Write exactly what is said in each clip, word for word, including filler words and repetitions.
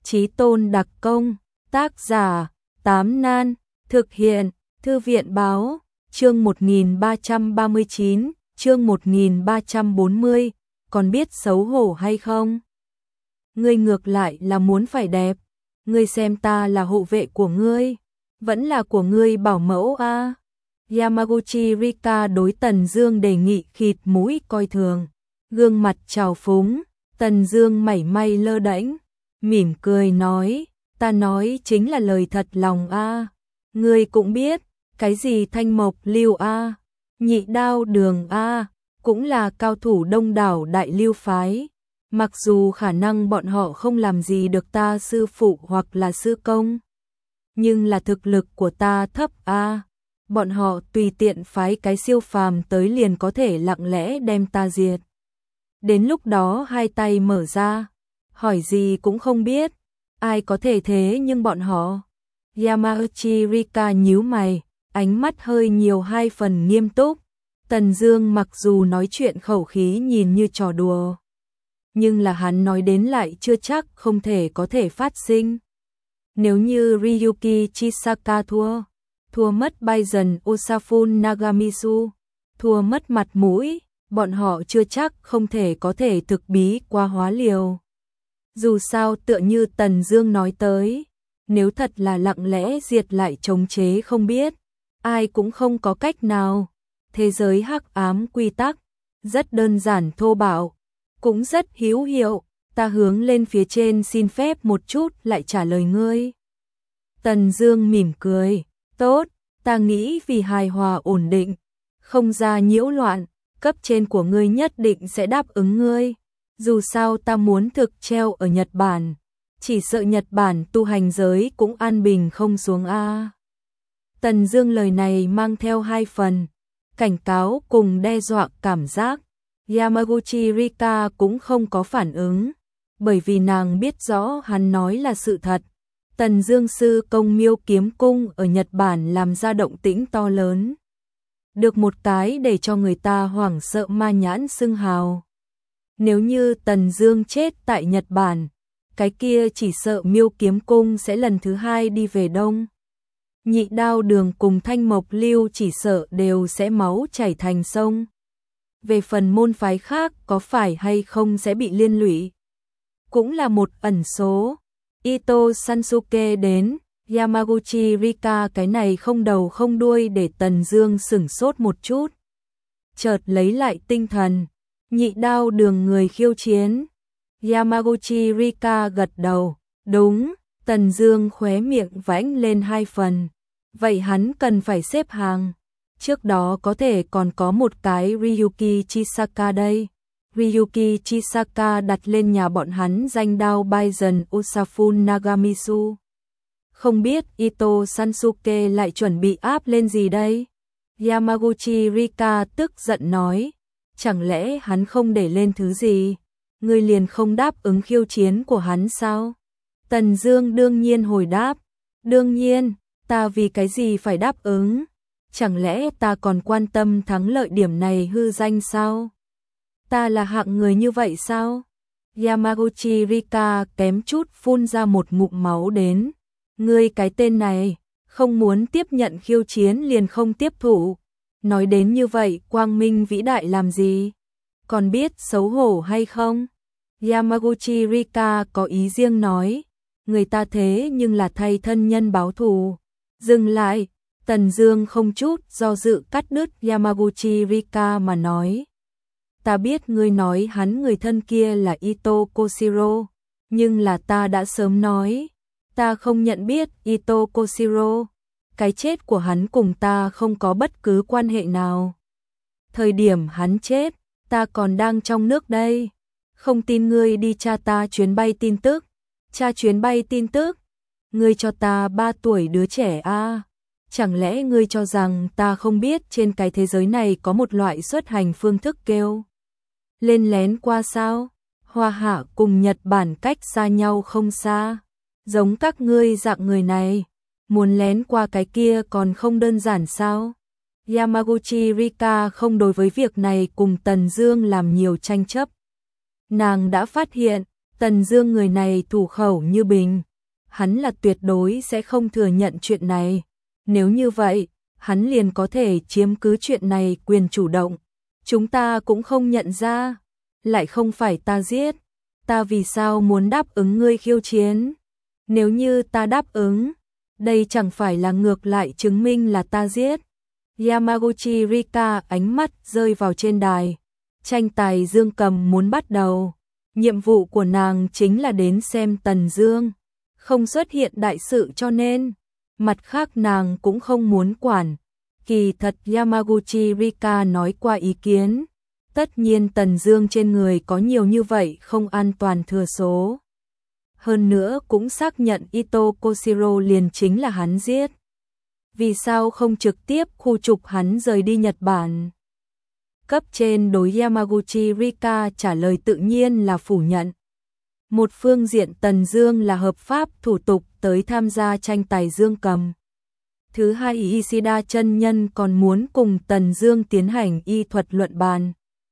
Chí tôn đặc công, tác giả, Tám Nan, thực hiện, Thư viện báo, chương một nghìn ba trăm ba mươi chín, chương một nghìn ba trăm bốn mươi, còn biết xấu hổ hay không? Ngươi ngược lại là muốn phải đẹp, ngươi xem ta là hộ vệ của ngươi, vẫn là của ngươi bảo mẫu a. À? Yamaguchi Rika đối Tần Dương đề nghị khịt mũi coi thường, gương mặt trào phúng, Tần Dương mảy may lơ đễnh, mỉm cười nói, ta nói chính là lời thật lòng a. À. Ngươi cũng biết, cái gì Thanh Mộc Lưu a, à, Nhị Đao Đường a, à, cũng là cao thủ đông đảo Đại Lưu phái. Mặc dù khả năng bọn họ không làm gì được ta sư phụ hoặc là sư công, nhưng là thực lực của ta thấp a. À. Bọn họ tùy tiện phái cái siêu phàm tới liền có thể lặng lẽ đem ta diệt. Đến lúc đó hai tay mở ra, hỏi gì cũng không biết, ai có thể thế nhưng bọn họ. Yamaguchi Rika nhíu mày, ánh mắt hơi nhiều hai phần nghiêm túc. Tần Dương mặc dù nói chuyện khẩu khí nhìn như trò đùa, nhưng là hắn nói đến lại chưa chắc không thể có thể phát sinh. Nếu như Ryuki Chisaka thua, thua mất Baizen Osafune Nagamitsu, thua mất mặt mũi, bọn họ chưa chắc không thể có thể thực bí qua hóa liều. Dù sao tựa như Tần Dương nói tới, nếu thật là lặng lẽ diệt lại chống chế không biết, ai cũng không có cách nào. Thế giới hắc ám quy tắc, rất đơn giản thô bạo, cũng rất hữu hiệu, ta hướng lên phía trên xin phép một chút lại trả lời ngươi. Tần Dương mỉm cười, tốt, ta nghĩ vì hài hòa ổn định, không ra nhiễu loạn, cấp trên của ngươi nhất định sẽ đáp ứng ngươi. Dù sao ta muốn thực treo ở Nhật Bản, chỉ sợ Nhật Bản tu hành giới cũng an bình không xuống a. Tần Dương lời này mang theo hai phần cảnh cáo cùng đe dọa cảm giác. Yamaguchi Rika cũng không có phản ứng, bởi vì nàng biết rõ hắn nói là sự thật. Tần Dương sư công Miêu Kiếm Cung ở Nhật Bản làm ra động tĩnh to lớn, được một cái để cho người ta hoảng sợ ma nhãn xưng hào. Nếu như Tần Dương chết tại Nhật Bản, cái kia chỉ sợ Miêu Kiếm Cung sẽ lần thứ hai đi về Đông. Nhị Đao Đường cùng Thanh Mộc Lưu chỉ sợ đều sẽ máu chảy thành sông. Về phần môn phái khác có phải hay không sẽ bị liên lụy, cũng là một ẩn số. Ito Sansuke đến, Yamaguchi Rika cái này không đầu không đuôi để Tần Dương sửng sốt một chút. Chợt lấy lại tinh thần, Nhị Đao Đường người khiêu chiến. Yamaguchi Rika gật đầu, đúng. Tần Dương khóe miệng vãnh lên hai phần, vậy hắn cần phải xếp hàng. Trước đó có thể còn có một cái Ryuki Chisaka đây. Ryuki Chisaka đặt lên nhà bọn hắn danh đao Baizen Osafune Nagamitsu. Không biết Ito Sansuke lại chuẩn bị áp lên gì đây? Yamaguchi Rika tức giận nói, chẳng lẽ hắn không để lên thứ gì? Ngươi liền không đáp ứng khiêu chiến của hắn sao? Tần Dương đương nhiên hồi đáp, đương nhiên, ta vì cái gì phải đáp ứng? Chẳng lẽ ta còn quan tâm thắng lợi điểm này hư danh sao? Ta là hạng người như vậy sao? Yamaguchi Rika kém chút phun ra một ngụm máu đến. Ngươi cái tên này, không muốn tiếp nhận khiêu chiến liền không tiếp thụ. Nói đến như vậy quang minh vĩ đại làm gì? Còn biết xấu hổ hay không? Yamaguchi Rika có ý riêng nói, người ta thế nhưng là thay thân nhân báo thù. Dừng lại, Tần Dương không chút do dự cắt đứt Yamaguchi Rika mà nói. Ta biết ngươi nói hắn người thân kia là Ito Koshiro, nhưng là ta đã sớm nói, ta không nhận biết Ito Koshiro. Cái chết của hắn cùng ta không có bất cứ quan hệ nào. Thời điểm hắn chết, ta còn đang trong nước đây. Không tin ngươi đi tra ta chuyến bay tin tức. Tra chuyến bay tin tức? Ngươi cho ta ba tuổi đứa trẻ a? À? Chẳng lẽ ngươi cho rằng ta không biết trên cái thế giới này có một loại xuất hành phương thức kêu lên lén qua sao? Hoa Hạ cùng Nhật Bản cách xa nhau không xa. Giống các ngươi dạng người này, muốn lén qua cái kia còn không đơn giản sao? Yamaguchi Rika không đối với việc này cùng Tần Dương làm nhiều tranh chấp. Nàng đã phát hiện, Tần Dương người này thủ khẩu như bình, hắn là tuyệt đối sẽ không thừa nhận chuyện này. Nếu như vậy, hắn liền có thể chiếm cứ chuyện này quyền chủ động. Chúng ta cũng không nhận ra, lại không phải ta giết, ta vì sao muốn đáp ứng ngươi khiêu chiến? Nếu như ta đáp ứng, đây chẳng phải là ngược lại chứng minh là ta giết. Yamaguchi Rika ánh mắt rơi vào trên đài. Tranh tài dương cầm muốn bắt đầu. Nhiệm vụ của nàng chính là đến xem Tần Dương. Không xuất hiện đại sự cho nên, mặt khác nàng cũng không muốn quản. Kỳ thật Yamaguchi Rika nói qua ý kiến. Tất nhiên Tần Dương trên người có nhiều như vậy không an toàn thừa số. Hơn nữa cũng xác nhận Ito Koshiro liền chính là hắn giết. Vì sao không trực tiếp khu trục hắn rời đi Nhật Bản? Cấp trên đối Yamaguchi Rika trả lời tự nhiên là phủ nhận. Một phương diện Tần Dương là hợp pháp thủ tục tới tham gia tranh tài dương cầm. Thứ hai, Ishida chân nhân còn muốn cùng Tần Dương tiến hành y thuật luận bàn.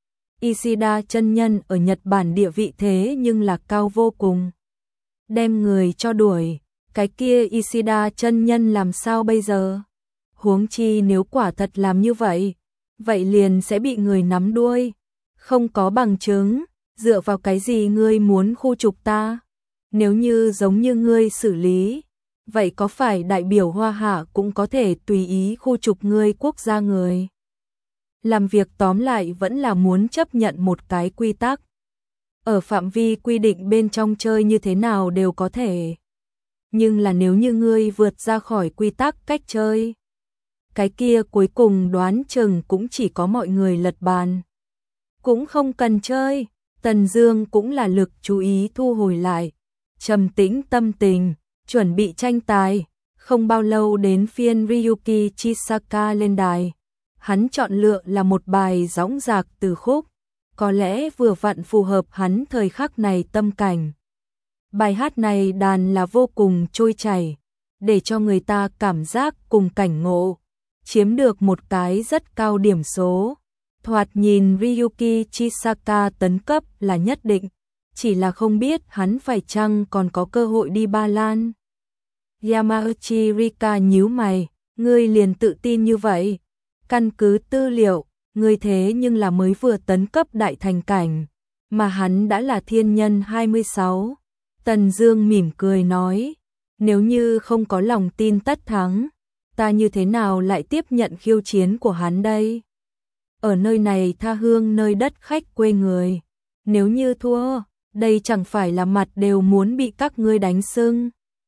Ishida chân nhân ở Nhật Bản địa vị thế nhưng là cao vô cùng. Đem người cho đuổi, cái kia Ishida chân nhân làm sao bây giờ? Huống chi nếu quả thật làm như vậy, vậy liền sẽ bị người nắm đuôi. Không có bằng chứng, dựa vào cái gì ngươi muốn khu trục ta? Nếu như giống như ngươi xử lý, vậy có phải đại biểu Hoa Hạ cũng có thể tùy ý khu trục ngươi quốc gia người? Làm việc tóm lại vẫn là muốn chấp nhận một cái quy tắc. Ở phạm vi quy định bên trong chơi như thế nào đều có thể. Nhưng là nếu như ngươi vượt ra khỏi quy tắc cách chơi, cái kia cuối cùng đoán chừng cũng chỉ có mọi người lật bàn. Cũng không cần chơi, Tần Dương cũng là lực chú ý thu hồi lại, trầm tĩnh tâm tình, chuẩn bị tranh tài. Không bao lâu đến phiên Ryuki Chisaka lên đài. Hắn chọn lựa là một bài dõng dạc từ khúc, có lẽ vừa vặn phù hợp hắn thời khắc này tâm cảnh. Bài hát này đàn là vô cùng trôi chảy, để cho người ta cảm giác cùng cảnh ngộ, chiếm được một cái rất cao điểm số. Thoạt nhìn Ryuki Chisaka tấn cấp là nhất định, chỉ là không biết hắn phải chăng còn có cơ hội đi Ba Lan. Yamaguchi Rika nhíu mày, ngươi liền tự tin như vậy? Căn cứ tư liệu, ngươi thế nhưng là mới vừa tấn cấp đại thành cảnh, mà hắn đã là thiên nhân hai mươi sáu. Tần Dương mỉm cười nói, nếu như không có lòng tin tất thắng, ta như thế nào lại tiếp nhận khiêu chiến của hắn đây? Ở nơi này tha hương nơi đất khách quê người, nếu như thua, đây chẳng phải là mặt đều muốn bị các ngươi đánh sưng.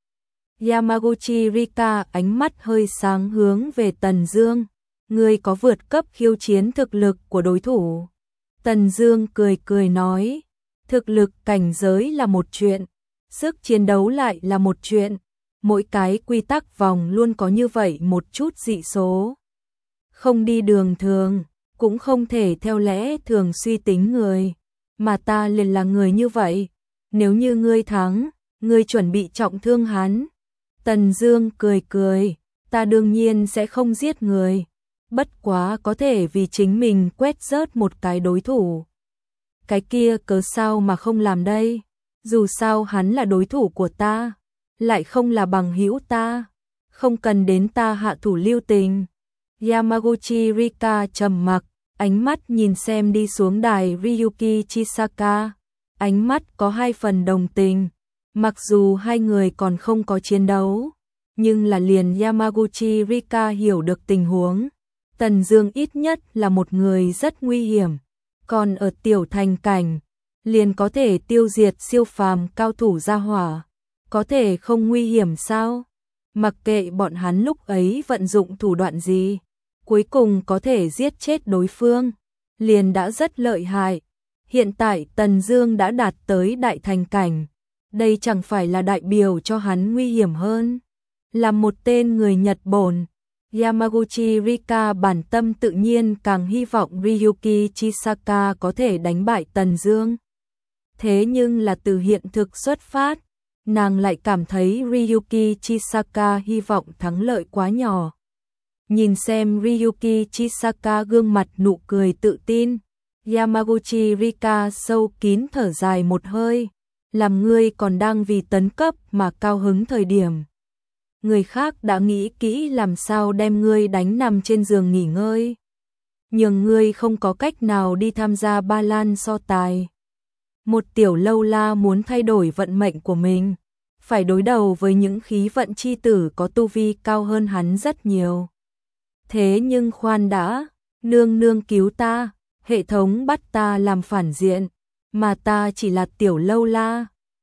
Yamaguchi Rika ánh mắt hơi sáng hướng về Tần Dương, ngươi có vượt cấp khiêu chiến thực lực của đối thủ. Tần Dương cười cười nói, thực lực cảnh giới là một chuyện, sức chiến đấu lại là một chuyện, mỗi cái quy tắc vòng luôn có như vậy một chút dị số. Không đi đường thường, cũng không thể theo lẽ thường suy tính người, mà ta liền là người như vậy, nếu như ngươi thắng, ngươi chuẩn bị trọng thương hắn. Tần Dương cười cười, ta đương nhiên sẽ không giết người, bất quá có thể vì chính mình quét rớt một cái đối thủ. Cái kia cớ sao mà không làm đây? Dù sao hắn là đối thủ của ta, lại không là bằng hữu ta, không cần đến ta hạ thủ lưu tình. Yamaguchi Rika trầm mặc, ánh mắt nhìn xem đi xuống đài Ryuki Chisaka, ánh mắt có hai phần đồng tình. Mặc dù hai người còn không có chiến đấu, nhưng là liền Yamaguchi Rika hiểu được tình huống. Tần Dương ít nhất là một người rất nguy hiểm, còn ở tiểu thành cảnh, liền có thể tiêu diệt siêu phàm cao thủ gia hỏa, có thể không nguy hiểm sao? Mặc kệ bọn hắn lúc ấy vận dụng thủ đoạn gì, cuối cùng có thể giết chết đối phương, liền đã rất lợi hại. Hiện tại Tần Dương đã đạt tới đại thành cảnh, đây chẳng phải là đại biểu cho hắn nguy hiểm hơn. Là một tên người Nhật Bản, Yamaguchi Rika bản tâm tự nhiên càng hy vọng Ryuki Chisaka có thể đánh bại Tần Dương. Thế nhưng là từ hiện thực xuất phát, nàng lại cảm thấy Ryuki Chisaka hy vọng thắng lợi quá nhỏ. Nhìn xem Ryuki Chisaka gương mặt nụ cười tự tin, Yamaguchi Rika sâu kín thở dài một hơi, làm ngươi còn đang vì tấn cấp mà cao hứng thời điểm. Người khác đã nghĩ kỹ làm sao đem ngươi đánh nằm trên giường nghỉ ngơi. Nhưng ngươi không có cách nào đi tham gia ba lan so tài. Một tiểu lâu la muốn thay đổi vận mệnh của mình, phải đối đầu với những khí vận chi tử có tu vi cao hơn hắn rất nhiều. Thế nhưng khoan đã, nương nương cứu ta, hệ thống bắt ta làm phản diện, mà ta chỉ là tiểu lâu la,